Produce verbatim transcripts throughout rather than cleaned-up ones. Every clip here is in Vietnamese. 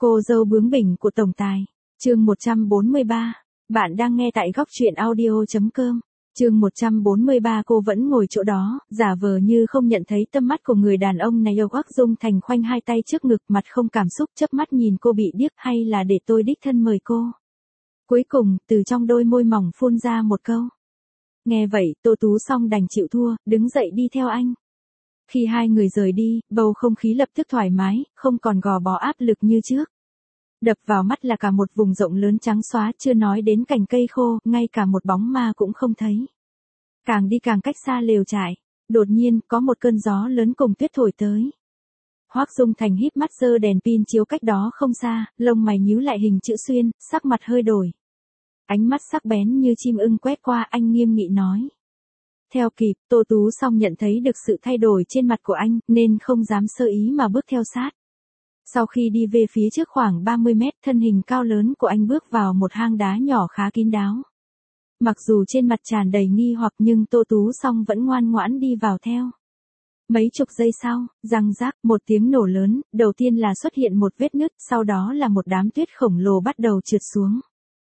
Cô dâu bướng bỉnh của tổng tài. Chương một trăm bốn mươi ba. Bạn đang nghe tại góc truyện audio chấm com. Chương một trăm bốn mươi ba. Cô vẫn ngồi chỗ đó, giả vờ như không nhận thấy tâm mắt của người đàn ông này. Hoắc Dung Thành khoanh hai tay trước ngực, mặt không cảm xúc, chớp mắt nhìn cô bị điếc. Hay là để tôi đích thân mời cô? Cuối cùng, từ trong đôi môi mỏng phun ra một câu. Nghe vậy, Tô Tú Song đành chịu thua, đứng dậy đi theo anh. Khi hai người rời đi, bầu không khí lập tức thoải mái, không còn gò bó áp lực như trước. Đập vào mắt là cả một vùng rộng lớn trắng xóa, chưa nói đến cành cây khô, ngay cả một bóng ma cũng không thấy. Càng đi càng cách xa lều trại, đột nhiên có một cơn gió lớn cùng tuyết thổi tới. Hoắc Dung Thành híp mắt giơ đèn pin chiếu cách đó không xa, lông mày nhíu lại hình chữ xuyên, sắc mặt hơi đổi. Ánh mắt sắc bén như chim ưng quét qua, anh nghiêm nghị nói. Theo kịp, Tô Tú Song nhận thấy được sự thay đổi trên mặt của anh, nên không dám sơ ý mà bước theo sát. Sau khi đi về phía trước khoảng ba mươi mét, thân hình cao lớn của anh bước vào một hang đá nhỏ khá kín đáo. Mặc dù trên mặt tràn đầy nghi hoặc nhưng Tô Tú Song vẫn ngoan ngoãn đi vào theo. Mấy chục giây sau, răng rác, một tiếng nổ lớn, đầu tiên là xuất hiện một vết nứt, sau đó là một đám tuyết khổng lồ bắt đầu trượt xuống.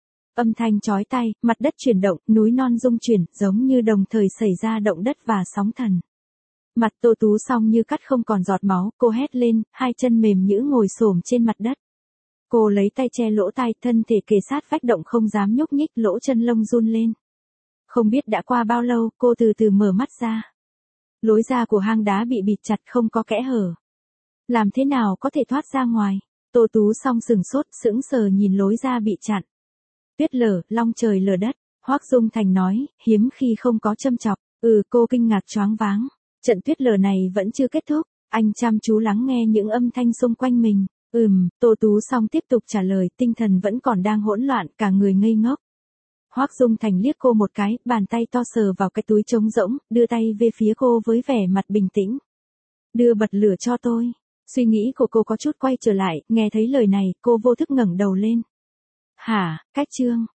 Âm thanh chói tai, mặt đất chuyển động, núi non rung chuyển, giống như đồng thời xảy ra động đất và sóng thần. Mặt Tô Tú Song như cắt không còn giọt máu, cô hét lên, hai chân mềm nhũn ngồi xổm trên mặt đất. Cô lấy tay che lỗ tai, thân thể kề sát vách động không dám nhúc nhích, lỗ chân lông run lên. Không biết đã qua bao lâu, cô từ từ mở mắt ra. Lối ra của hang đá bị bịt chặt, không có kẽ hở. Làm thế nào có thể thoát ra ngoài? Tô Tú Song sừng sốt, sững sờ nhìn lối ra bị chặn. Tuyết lở, long trời lở đất, Hoắc Dung Thành nói, hiếm khi không có châm chọc. Ừ, cô kinh ngạc choáng váng. Trận tuyết lở này vẫn chưa kết thúc, anh chăm chú lắng nghe những âm thanh xung quanh mình. Ừm, Tô Tú Song tiếp tục trả lời, tinh thần vẫn còn đang hỗn loạn, cả người ngây ngốc. Hoắc Dung Thành liếc cô một cái, bàn tay to sờ vào cái túi trống rỗng, đưa tay về phía cô với vẻ mặt bình tĩnh. Đưa bật lửa cho tôi. Suy nghĩ của cô có chút quay trở lại, nghe thấy lời này, cô vô thức ngẩng đầu lên. Hả, cách chương.